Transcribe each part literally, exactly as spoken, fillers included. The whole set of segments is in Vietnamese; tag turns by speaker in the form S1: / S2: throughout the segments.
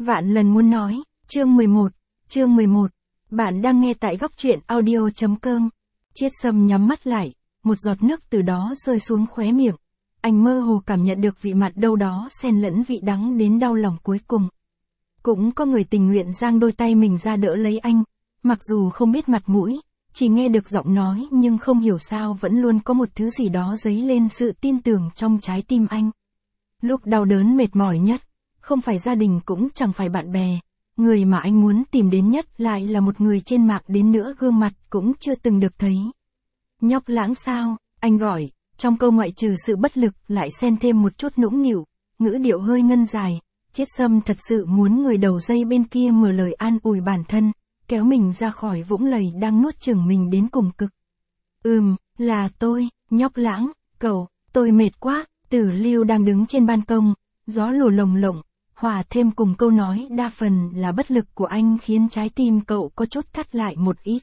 S1: Vạn lần muốn nói, chương mười một, chương mười một. Bạn đang nghe tại góc truyện audio.com. Chiết Sâm nhắm mắt lại, một giọt nước từ đó rơi xuống khóe miệng. Anh mơ hồ cảm nhận được vị mặn đâu đó xen lẫn vị đắng đến đau lòng cuối cùng. Cũng có người tình nguyện giang đôi tay mình ra đỡ lấy anh, mặc dù không biết mặt mũi, chỉ nghe được giọng nói nhưng không hiểu sao vẫn luôn có một thứ gì đó dấy lên sự tin tưởng trong trái tim anh. Lúc đau đớn mệt mỏi nhất, không phải gia đình cũng chẳng phải bạn bè, người mà anh muốn tìm đến nhất lại là một người trên mạng đến nữa gương mặt cũng chưa từng được thấy. Nhóc Lãng sao, anh gọi, trong câu ngoại trừ sự bất lực lại xen thêm một chút nũng nịu, ngữ điệu hơi ngân dài. Chiết Sâm thật sự muốn người đầu dây bên kia mở lời an ủi bản thân, kéo mình ra khỏi vũng lầy đang nuốt chửng mình đến cùng cực. Ừm, là tôi, Nhóc Lãng, cậu, tôi mệt quá. Tử Lưu đang đứng trên ban công, gió lùa lồng lộng, hòa thêm cùng câu nói đa phần là bất lực của anh khiến trái tim cậu có chút thắt lại một ít.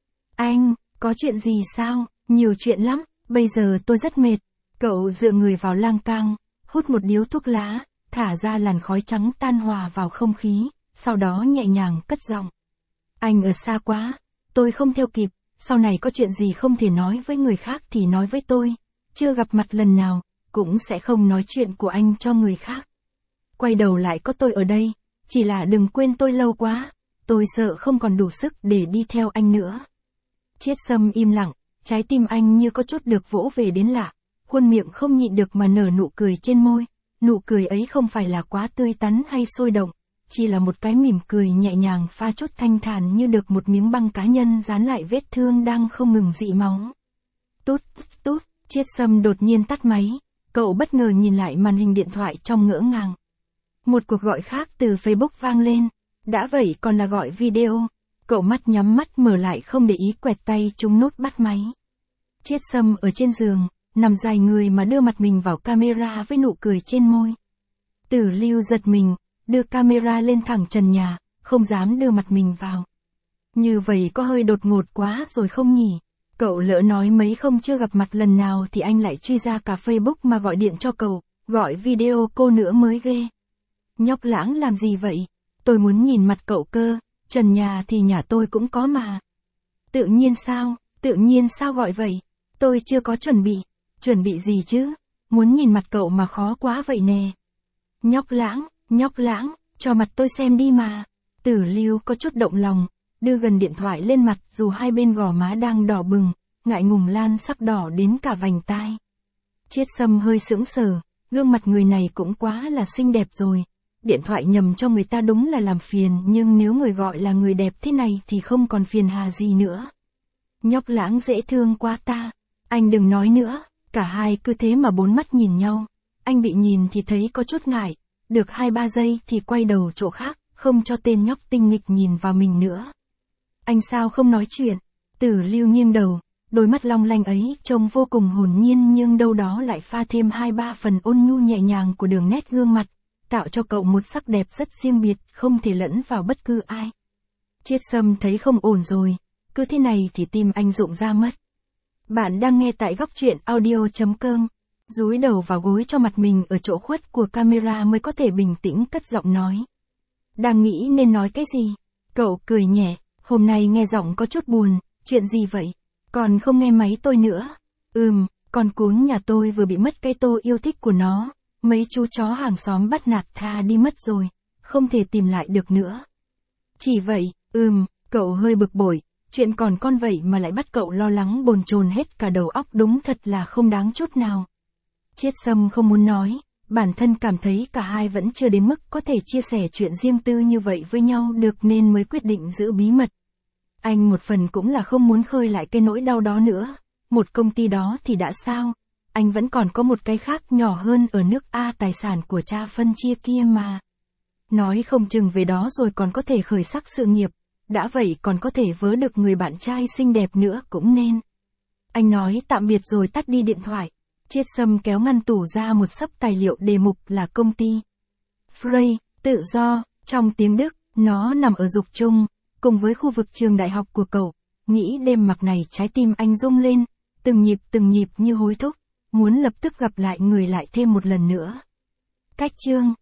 S1: Anh, có chuyện gì sao? Nhiều chuyện lắm, bây giờ tôi rất mệt. Cậu dựa người vào lan can, hút một điếu thuốc lá, thả ra làn khói trắng tan hòa vào không khí, sau đó nhẹ nhàng cất giọng. Anh ở xa quá, tôi không theo kịp, sau này có chuyện gì không thể nói với người khác thì nói với tôi, chưa gặp mặt lần nào, cũng sẽ không nói chuyện của anh cho người khác. Quay đầu lại có tôi ở đây, chỉ là đừng quên tôi lâu quá, tôi sợ không còn đủ sức để đi theo anh nữa. Chiết Sâm im lặng, trái tim anh như có chút được vỗ về đến lạ, khuôn miệng không nhịn được mà nở nụ cười trên môi, nụ cười ấy không phải là quá tươi tắn hay sôi động, chỉ là một cái mỉm cười nhẹ nhàng pha chút thanh thản như được một miếng băng cá nhân dán lại vết thương đang không ngừng rỉ máu. Tút, tút, Chiết Sâm đột nhiên tắt máy. Cậu bất ngờ nhìn lại màn hình điện thoại trong ngỡ ngàng. Một cuộc gọi khác từ Facebook vang lên. Đã vậy còn là gọi video. Cậu mắt nhắm mắt mở lại không để ý quẹt tay trúng nút bắt máy. Chiết Sâm ở trên giường, nằm dài người mà đưa mặt mình vào camera với nụ cười trên môi. Tử Lưu giật mình, đưa camera lên thẳng trần nhà, không dám đưa mặt mình vào. Như vậy có hơi đột ngột quá rồi không nhỉ? Cậu lỡ nói mấy không chưa gặp mặt lần nào thì anh lại truy ra cả Facebook mà gọi điện cho cậu, gọi video cô nữa mới ghê. Nhóc Lãng làm gì vậy? Tôi muốn nhìn mặt cậu cơ, trần nhà thì nhà tôi cũng có mà. Tự nhiên sao, tự nhiên sao gọi vậy? Tôi chưa có chuẩn bị, chuẩn bị gì chứ? Muốn nhìn mặt cậu mà khó quá vậy nè. Nhóc Lãng, Nhóc Lãng, cho mặt tôi xem đi mà. Tử Lưu có chút động lòng, đưa gần điện thoại lên mặt dù hai bên gò má đang đỏ bừng, ngại ngùng lan sắc đỏ đến cả vành tai. Chiết Sâm hơi sững sờ, gương mặt người này cũng quá là xinh đẹp rồi. Điện thoại nhầm cho người ta đúng là làm phiền, nhưng nếu người gọi là người đẹp thế này thì không còn phiền hà gì nữa. Nhóc Lãng dễ thương quá ta, anh đừng nói nữa, cả hai cứ thế mà bốn mắt nhìn nhau. Anh bị nhìn thì thấy có chút ngại, được hai ba giây thì quay đầu chỗ khác, không cho tên nhóc tinh nghịch nhìn vào mình nữa. Anh sao không nói chuyện? Tử Lưu nghiêng đầu, đôi mắt long lanh ấy trông vô cùng hồn nhiên nhưng đâu đó lại pha thêm hai ba phần ôn nhu nhẹ nhàng của đường nét gương mặt, tạo cho cậu một sắc đẹp rất riêng biệt, không thể lẫn vào bất cứ ai. Chiết Sâm thấy không ổn rồi, cứ thế này thì tim anh rụng ra mất. Bạn đang nghe tại góc truyện audio.com, dúi đầu vào gối cho mặt mình ở chỗ khuất của camera mới có thể bình tĩnh cất giọng nói. Đang nghĩ nên nói cái gì? Cậu cười nhẹ. Hôm nay nghe giọng có chút buồn, chuyện gì vậy? Còn không nghe máy tôi nữa. Ừm, con cún nhà tôi vừa bị mất cái tô yêu thích của nó. Mấy chú chó hàng xóm bắt nạt tha đi mất rồi, không thể tìm lại được nữa. Chỉ vậy, ừm, cậu hơi bực bội, chuyện còn con vậy mà lại bắt cậu lo lắng bồn chồn hết cả đầu óc, đúng thật là không đáng chút nào. Chiết Sâm không muốn nói, bản thân cảm thấy cả hai vẫn chưa đến mức có thể chia sẻ chuyện riêng tư như vậy với nhau được nên mới quyết định giữ bí mật. Anh một phần cũng là không muốn khơi lại cái nỗi đau đó nữa, một công ty đó thì đã sao, anh vẫn còn có một cái khác nhỏ hơn ở nước A, tài sản của cha phân chia kia mà. Nói không chừng về đó rồi còn có thể khởi sắc sự nghiệp, đã vậy còn có thể vớ được người bạn trai xinh đẹp nữa cũng nên. Anh nói tạm biệt rồi tắt đi điện thoại. Chiết Sâm kéo ngăn tủ ra một xấp tài liệu đề mục là công ty Frey, tự do, trong tiếng Đức, nó nằm ở Dục Trung, cùng với khu vực trường đại học của cậu. Nghĩ đêm mặc này trái tim anh rung lên, từng nhịp từng nhịp như hối thúc, muốn lập tức gặp lại người lại thêm một lần nữa. Cách chương